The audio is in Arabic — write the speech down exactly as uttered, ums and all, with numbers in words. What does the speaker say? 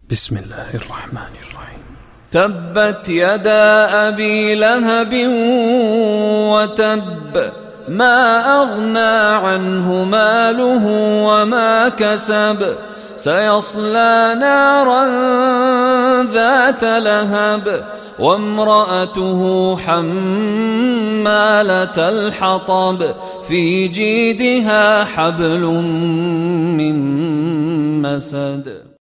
بسم الله الرحمن الرحيم. تبت يدا أبي لهب وتب، ما أغنى عنه ماله وما كسب، سيصلى نارا ذات لهب، وامرأته حمالة الحطب، في جيدها حبل من مسد.